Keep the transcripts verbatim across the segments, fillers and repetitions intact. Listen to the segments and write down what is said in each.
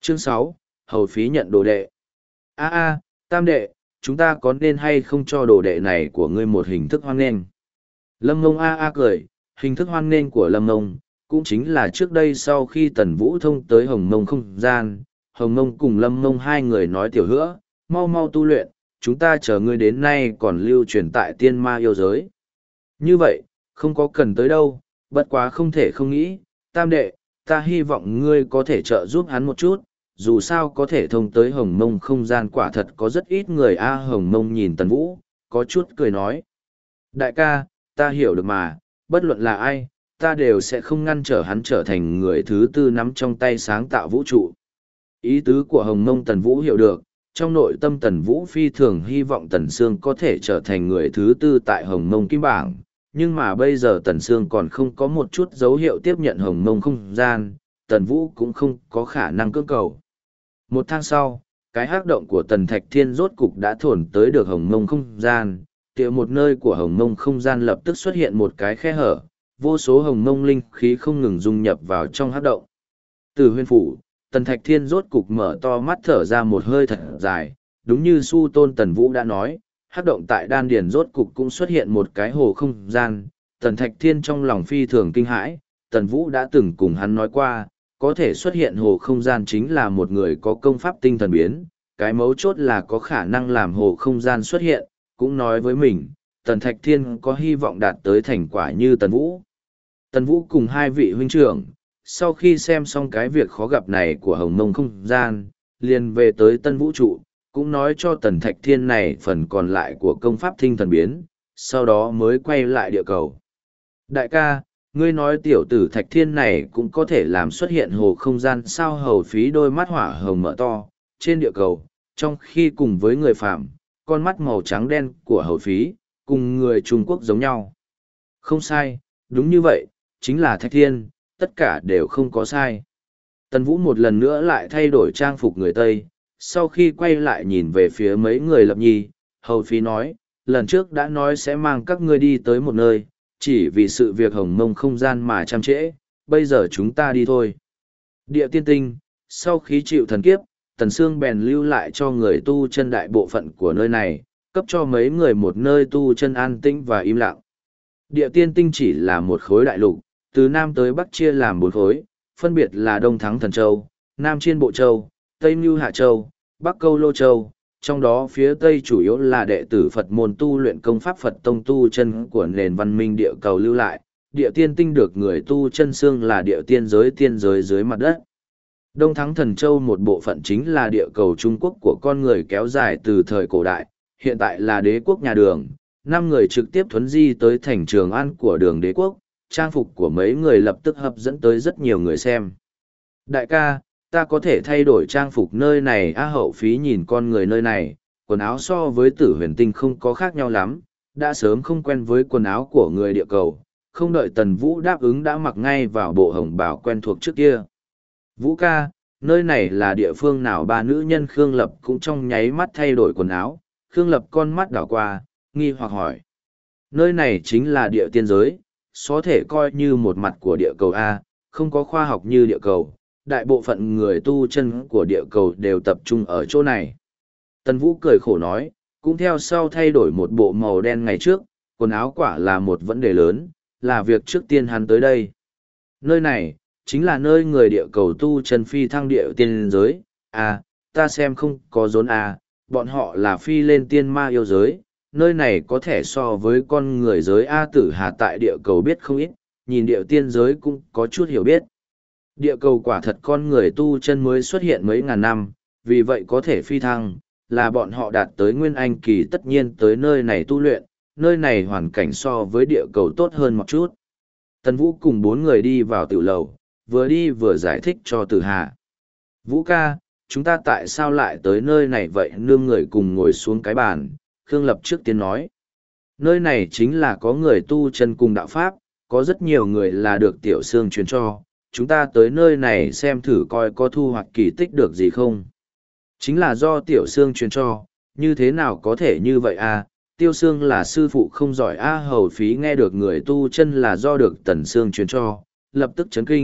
Chương sáu, hầu phí nhận đồ đệ. A a, tam đệ, chúng ta có nên hay không cho đồ đệ này của ngươi một hình thức hoan nghênh? Lâm Ngông a a cười, hình thức hoan nghênh của Lâm Ngông, cũng chính là trước đây sau khi Tần Vũ thông tới Hồng Mông không gian, Hồng Mông cùng Lâm Ngông hai người nói tiểu hứa, mau mau tu luyện, chúng ta chờ ngươi đến nay còn lưu truyền tại tiên ma yêu giới. Như vậy, không có cần tới đâu, bất quá không thể không nghĩ, tam đệ, ta hy vọng ngươi có thể trợ giúp hắn một chút, dù sao có thể thông tới Hồng Mông không gian quả thật có rất ít người a Hồng Mông nhìn Tần Vũ, có chút cười nói. Đại ca, ta hiểu được mà, bất luận là ai, ta đều sẽ không ngăn trở hắn trở thành người thứ tư nắm trong tay sáng tạo vũ trụ. Ý tứ của Hồng Mông Tần Vũ hiểu được, trong nội tâm Tần Vũ phi thường hy vọng Tần Sương có thể trở thành người thứ tư tại Hồng Mông Kim Bảng, nhưng mà bây giờ Tần Sương còn không có một chút dấu hiệu tiếp nhận Hồng Mông không gian, Tần Vũ cũng không có khả năng cưỡng cầu. Một tháng sau, cái hắc động của Tần Thạch Thiên rốt cục đã thổn tới được Hồng Mông không gian, tiệu một nơi của Hồng Mông không gian lập tức xuất hiện một cái khe hở, vô số Hồng Mông linh khí không ngừng dung nhập vào trong hắc động. Từ huyên phủ, Tần Thạch Thiên rốt cục mở to mắt thở ra một hơi thật dài, đúng như Su Tôn Tần Vũ đã nói, hắc động tại đan điền rốt cục cũng xuất hiện một cái hồ không gian. Tần Thạch Thiên trong lòng phi thường kinh hãi, Tần Vũ đã từng cùng hắn nói qua, có thể xuất hiện hồ không gian chính là một người có công pháp tinh thần biến, cái mấu chốt là có khả năng làm hồ không gian xuất hiện, cũng nói với mình, Tần Thạch Thiên có hy vọng đạt tới thành quả như Tần Vũ. Tần Vũ cùng hai vị huynh trưởng, sau khi xem xong cái việc khó gặp này của Hồng Mông không gian, liền về tới Tân Vũ trụ, cũng nói cho Tần Thạch Thiên này phần còn lại của công pháp tinh thần biến, sau đó mới quay lại địa cầu. Đại ca, ngươi nói tiểu tử Thạch Thiên này cũng có thể làm xuất hiện hồ không gian sao? Hầu phí đôi mắt hỏa hồng mở to, trên địa cầu, trong khi cùng với người phạm, con mắt màu trắng đen của hầu phí, cùng người Trung Quốc giống nhau. Không sai, đúng như vậy, chính là Thạch Thiên, tất cả đều không có sai. Tần Vũ một lần nữa lại thay đổi trang phục người Tây, sau khi quay lại nhìn về phía mấy người Lập Nhi, hầu phí nói, lần trước đã nói sẽ mang các ngươi đi tới một nơi, chỉ vì sự việc Hồng Mông không gian mà chăm trễ, bây giờ chúng ta đi thôi. Địa tiên tinh, sau khi chịu thần kiếp, Tần Sương bèn lưu lại cho người tu chân đại bộ phận của nơi này, cấp cho mấy người một nơi tu chân an tĩnh và im lặng. Địa tiên tinh chỉ là một khối đại lục, từ Nam tới Bắc chia làm bốn khối, phân biệt là Đông Thắng Thần Châu, Nam Chiên Bộ Châu, Tây Mưu Hạ Châu, Bắc Câu Lô Châu, trong đó phía Tây chủ yếu là đệ tử Phật môn tu luyện công pháp Phật tông tu chân của nền văn minh địa cầu lưu lại, địa tiên tinh được người tu chân xương là địa tiên giới tiên giới dưới mặt đất. Đông Thắng Thần Châu một bộ phận chính là địa cầu Trung Quốc của con người kéo dài từ thời cổ đại, hiện tại là đế quốc nhà Đường, năm người trực tiếp thuấn di tới thành Trường An của Đường đế quốc, trang phục của mấy người lập tức hấp dẫn tới rất nhiều người xem. Đại ca, ta có thể thay đổi trang phục nơi này a hậu phí nhìn con người nơi này, quần áo so với tử huyền tinh không có khác nhau lắm, đã sớm không quen với quần áo của người địa cầu, không đợi Tần Vũ đáp ứng đã mặc ngay vào bộ hồng bào quen thuộc trước kia. Vũ ca, nơi này là địa phương nào? Ba nữ nhân Khương Lập cũng trong nháy mắt thay đổi quần áo, Khương Lập con mắt đảo qua, nghi hoặc hỏi. Nơi này chính là địa tiên giới, có thể coi như một mặt của địa cầu A, không có khoa học như địa cầu, đại bộ phận người tu chân của địa cầu đều tập trung ở chỗ này. Tần Vũ cười khổ nói, cũng theo sau thay đổi một bộ màu đen ngày trước, quần áo quả là một vấn đề lớn, là việc trước tiên hắn tới đây. Nơi này, chính là nơi người địa cầu tu chân phi thăng địa tiên giới, à, ta xem không có rốn à, bọn họ là phi lên tiên ma yêu giới, nơi này có thể so với con người giới A Tử Hà tại địa cầu biết không ít, nhìn địa tiên giới cũng có chút hiểu biết. Địa cầu quả thật con người tu chân mới xuất hiện mấy ngàn năm, vì vậy có thể phi thăng, là bọn họ đạt tới nguyên anh kỳ tất nhiên tới nơi này tu luyện, nơi này hoàn cảnh so với địa cầu tốt hơn một chút. Tần Vũ cùng bốn người đi vào tiểu lầu, vừa đi vừa giải thích cho Tử Hà. Vũ ca, chúng ta tại sao lại tới nơi này vậy? Nương người cùng ngồi xuống cái bàn, Khương Lập trước tiên nói. Nơi này chính là có người tu chân cùng đạo pháp, có rất nhiều người là được Tiểu Sương truyền cho, chúng ta tới nơi này xem thử coi có thu hoạch kỳ tích được gì không. Chính là do Tiểu Sương truyền cho, như thế nào có thể như vậy à? Tiêu Sương là sư phụ không giỏi a hầu phí nghe được người tu chân là do được Tần Sương truyền cho, lập tức chấn kinh,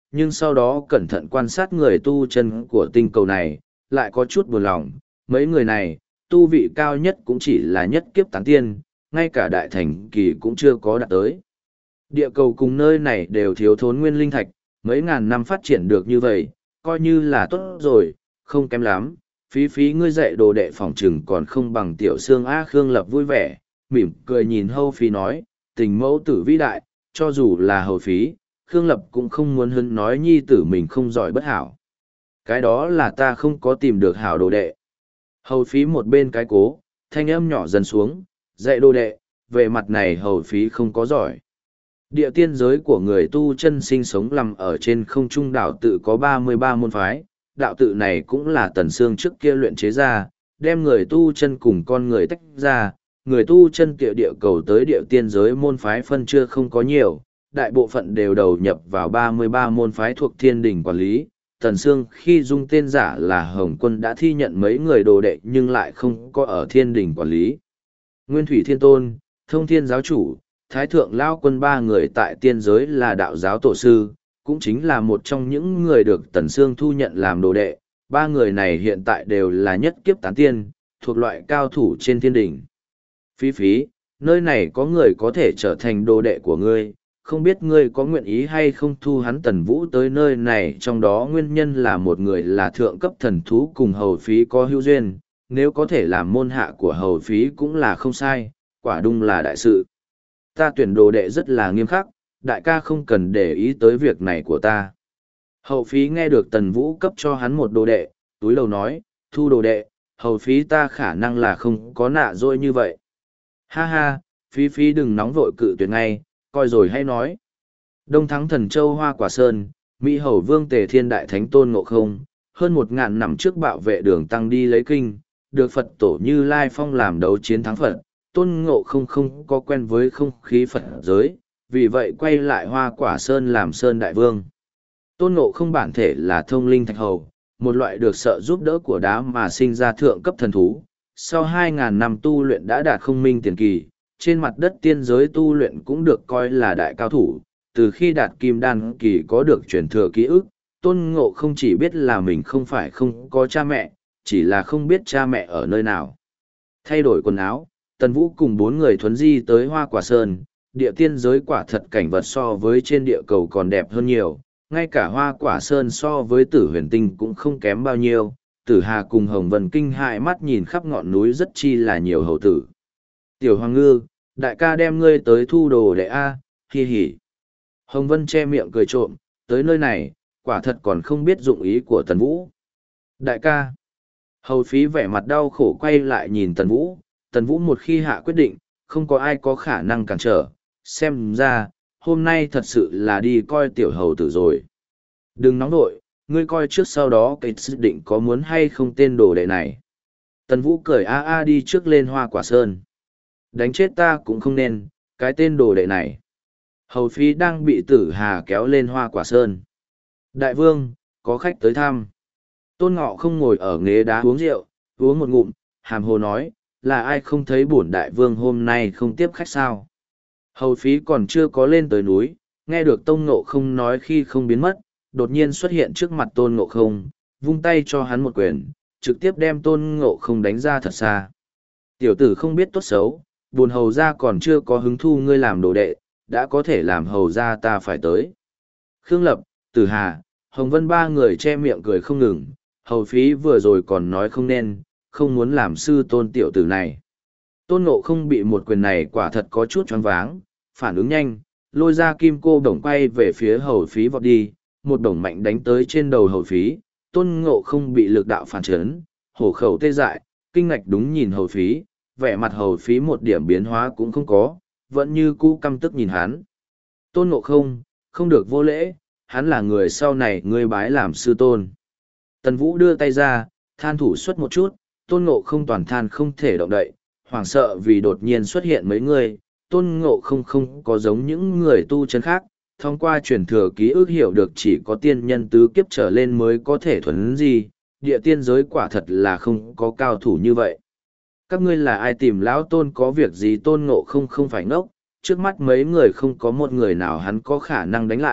nhưng sau đó cẩn thận quan sát người tu chân của tinh cầu này, lại có chút buồn lòng. Mấy người này, tu vị cao nhất cũng chỉ là nhất kiếp tán tiên, ngay cả đại thành kỳ cũng chưa có đạt tới. Địa cầu cùng nơi này đều thiếu thốn nguyên linh thạch, mấy ngàn năm phát triển được như vậy, coi như là tốt rồi, không kém lắm. Phí phí ngươi dạy đồ đệ phỏng trừng còn không bằng tiểu xương A. Khương Lập vui vẻ, mỉm cười nhìn Hầu Phí nói, tình mẫu tử vĩ đại, cho dù là Hầu Phí, Khương Lập cũng không muốn hứng nói nhi tử mình không giỏi bất hảo. Cái đó là ta không có tìm được hảo đồ đệ. Hầu Phí một bên cái cố, thanh âm nhỏ dần xuống, dạy đồ đệ, về mặt này Hầu Phí không có giỏi. Địa tiên giới của người tu chân sinh sống nằm ở trên không trung đạo tự có ba mươi ba môn phái, đạo tự này cũng là Tần Sương trước kia luyện chế ra, đem người tu chân cùng con người tách ra, người tu chân địa địa cầu tới địa tiên giới môn phái phân chưa không có nhiều, đại bộ phận đều đầu nhập vào ba mươi ba môn phái thuộc thiên đình quản lý. Tần Sương khi dung tên giả là Hồng Quân đã thi nhận mấy người đồ đệ nhưng lại không có ở thiên đình quản lý. Nguyên Thủy Thiên Tôn, Thông Thiên Giáo Chủ, Thái Thượng Lao Quân ba người tại tiên giới là đạo giáo tổ sư, cũng chính là một trong những người được Tần Sương thu nhận làm đồ đệ. Ba người này hiện tại đều là nhất kiếp tán tiên, thuộc loại cao thủ trên thiên đỉnh. Phí phí, nơi này có người có thể trở thành đồ đệ của ngươi, không biết ngươi có nguyện ý hay không thu hắn Tần Vũ tới nơi này, trong đó nguyên nhân là một người là thượng cấp thần thú cùng Hầu Phí có hữu duyên, nếu có thể làm môn hạ của Hầu Phí cũng là không sai, quả đúng là đại sự. Ta tuyển đồ đệ rất là nghiêm khắc, đại ca không cần để ý tới việc này của ta. Hầu Phí nghe được Tần Vũ cấp cho hắn một đồ đệ, túi lầu nói, thu đồ đệ, Hầu Phí ta khả năng là không có nạ dỗi như vậy. Ha ha, Phí Phí đừng nóng vội cự tuyệt ngay, coi rồi hay nói. Đông Thắng Thần Châu Hoa Quả Sơn, Mỹ Hầu Vương Tề Thiên Đại Thánh Tôn Ngộ Không, hơn một ngàn năm trước bạo vệ đường tăng đi lấy kinh, được Phật tổ Như Lai Phong làm đấu chiến thắng Phật. Tôn Ngộ Không không có quen với không khí Phật giới, vì vậy quay lại Hoa Quả Sơn làm Sơn Đại Vương. Tôn Ngộ Không bản thể là thông linh thạch hầu, một loại được sợ giúp đỡ của đá mà sinh ra thượng cấp thần thú. Sau hai ngàn năm tu luyện đã đạt không minh tiền kỳ, trên mặt đất tiên giới tu luyện cũng được coi là đại cao thủ. Từ khi đạt kim đan kỳ có được truyền thừa ký ức, Tôn Ngộ Không chỉ biết là mình không phải không có cha mẹ, chỉ là không biết cha mẹ ở nơi nào. Thay đổi quần áo, Tần Vũ cùng bốn người thuấn di tới Hoa Quả Sơn, địa tiên giới quả thật cảnh vật so với trên địa cầu còn đẹp hơn nhiều, ngay cả Hoa Quả Sơn so với Tử Huyền Tinh cũng không kém bao nhiêu. Tử Hà cùng Hồng Vân kinh hại mắt nhìn khắp ngọn núi rất chi là nhiều hầu tử. Tiểu Hoàng Ngư, đại ca đem ngươi tới thu đồ đệ A, hi hỉ. Hồng Vân che miệng cười trộm, tới nơi này, quả thật còn không biết dụng ý của Tần Vũ. Đại ca, Hầu Phí vẻ mặt đau khổ quay lại nhìn Tần Vũ. Tần Vũ một khi hạ quyết định, không có ai có khả năng cản trở, xem ra, hôm nay thật sự là đi coi tiểu hầu tử rồi. Đừng nóng nội, ngươi coi trước sau đó cái dự định có muốn hay không tên đồ đệ này. Tần Vũ cười a a đi trước lên Hoa Quả Sơn. Đánh chết ta cũng không nên, cái tên đồ đệ này. Hầu Phí đang bị Tử Hà kéo lên Hoa Quả Sơn. Đại vương, có khách tới thăm. Tôn Ngọ không ngồi ở ghế đá uống rượu, uống một ngụm, hàm hồ nói, là ai không thấy bổn đại vương hôm nay không tiếp khách sao? Hầu Phí còn chưa có lên tới núi, nghe được Tôn Ngộ Không nói khi không biến mất, đột nhiên xuất hiện trước mặt Tôn Ngộ Không, vung tay cho hắn một quyền, trực tiếp đem Tôn Ngộ Không đánh ra thật xa. Tiểu tử không biết tốt xấu, buồn hầu ra còn chưa có hứng thu ngươi làm đồ đệ, đã có thể làm hầu ra ta phải tới. Khương Lập, Tử Hà, Hồng Vân ba người che miệng cười không ngừng, Hầu Phí vừa rồi còn nói không nên, không muốn làm sư tôn tiểu tử này. Tôn Ngộ Không bị một quyền này quả thật có chút choáng váng, phản ứng nhanh, lôi ra kim cô đồng quay về phía Hầu Phí vọt đi, một đồng mạnh đánh tới trên đầu Hầu Phí. Tôn Ngộ Không bị lực đạo phản chấn, hổ khẩu tê dại, kinh ngạch đúng nhìn Hầu Phí, vẻ mặt Hầu Phí một điểm biến hóa cũng không có, vẫn như cũ căm tức nhìn hắn. Tôn Ngộ Không, không được vô lễ, hắn là người sau này ngươi bái làm sư tôn. Tần Vũ đưa tay ra, than thủ xuất một chút, Tôn Ngộ Không toàn than không thể động đậy, hoảng sợ vì đột nhiên xuất hiện mấy người. Tôn Ngộ Không không có giống những người tu chân khác, thông qua truyền thừa ký ức hiểu được chỉ có tiên nhân tứ kiếp trở lên mới có thể thuần gì, địa tiên giới quả thật là không có cao thủ như vậy. Các ngươi là ai tìm lão Tôn có việc gì? Tôn Ngộ Không không phải ngốc, trước mắt mấy người không có một người nào hắn có khả năng đánh lại,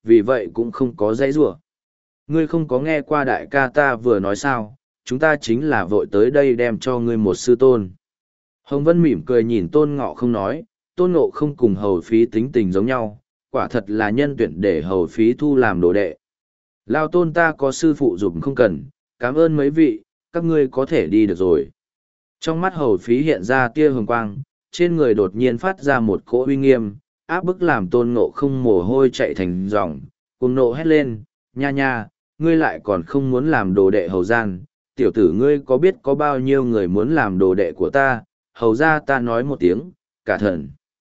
vì vậy cũng không có dãy rủa. Ngươi không có nghe qua đại ca ta vừa nói sao, chúng ta chính là vội tới đây đem cho ngươi một sư tôn. Hồng Vân mỉm cười nhìn Tôn Ngộ không nói, Tôn Ngộ không cùng hầu phí tính tình giống nhau, quả thật là nhân tuyển để hầu phí thu làm đồ đệ. Lao Tôn ta có sư phụ giúp không cần, cảm ơn mấy vị, các ngươi có thể đi được rồi. Trong mắt hầu phí hiện ra tia hồng quang, trên người đột nhiên phát ra một cỗ uy nghiêm, áp bức làm Tôn Ngộ không mồ hôi chạy thành dòng, cùng nộ hét lên, nha nha, ngươi lại còn không muốn làm đồ đệ hầu gian, tiểu tử ngươi có biết có bao nhiêu người muốn làm đồ đệ của ta, hầu ra ta nói một tiếng, cả thần.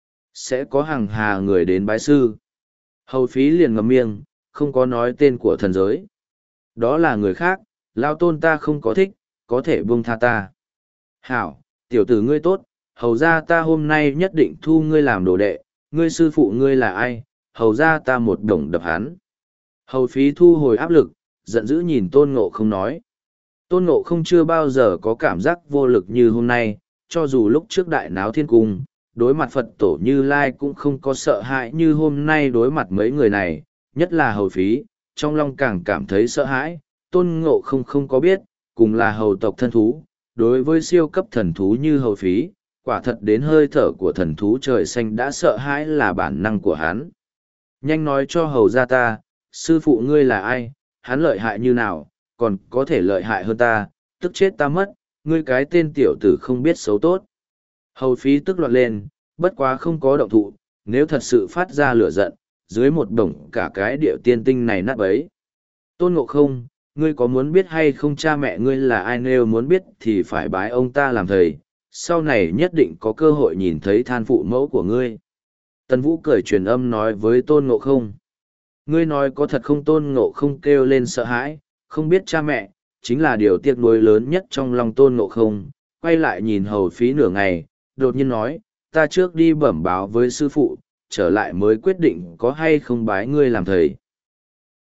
Sẽ có hàng hà người đến bái sư. Hầu phí liền ngậm miệng, không có nói tên của thần giới. Đó là người khác, lao tôn ta không có thích, có thể buông tha ta. Hảo, tiểu tử ngươi tốt, hầu ra ta hôm nay nhất định thu ngươi làm đồ đệ, ngươi sư phụ ngươi là ai, hầu ra ta một đồng đập hắn. Hầu phí thu hồi áp lực, giận dữ nhìn Tôn Ngộ không nói. Tôn Ngộ không chưa bao giờ có cảm giác vô lực như hôm nay, cho dù lúc trước đại náo thiên cung, đối mặt Phật tổ Như Lai cũng không có sợ hãi như hôm nay đối mặt mấy người này, nhất là hầu phí, trong lòng càng cảm thấy sợ hãi, Tôn Ngộ không không có biết, cùng là hầu tộc thân thú, đối với siêu cấp thần thú như hầu phí, quả thật đến hơi thở của thần thú trời xanh đã sợ hãi là bản năng của hắn. Nhanh nói cho hầu ra ta, sư phụ ngươi là ai, hắn lợi hại như nào, còn có thể lợi hại hơn ta, tức chết ta mất, ngươi cái tên tiểu tử không biết xấu tốt. Hầu phí tức loạn lên, bất quá không có động thụ, nếu thật sự phát ra lửa giận, dưới một đồng cả cái điệu tiên tinh này nát bấy. Tôn Ngộ không, ngươi có muốn biết hay không cha mẹ ngươi là ai, nếu muốn biết thì phải bái ông ta làm thầy, sau này nhất định có cơ hội nhìn thấy than phụ mẫu của ngươi. Tần Vũ cười truyền âm nói với Tôn Ngộ không. Ngươi nói có thật không? Tôn Ngộ không kêu lên sợ hãi, không biết cha mẹ, chính là điều tiếc nuối lớn nhất trong lòng Tôn Ngộ không, quay lại nhìn hầu phí nửa ngày, đột nhiên nói, ta trước đi bẩm báo với sư phụ, trở lại mới quyết định có hay không bái ngươi làm thầy.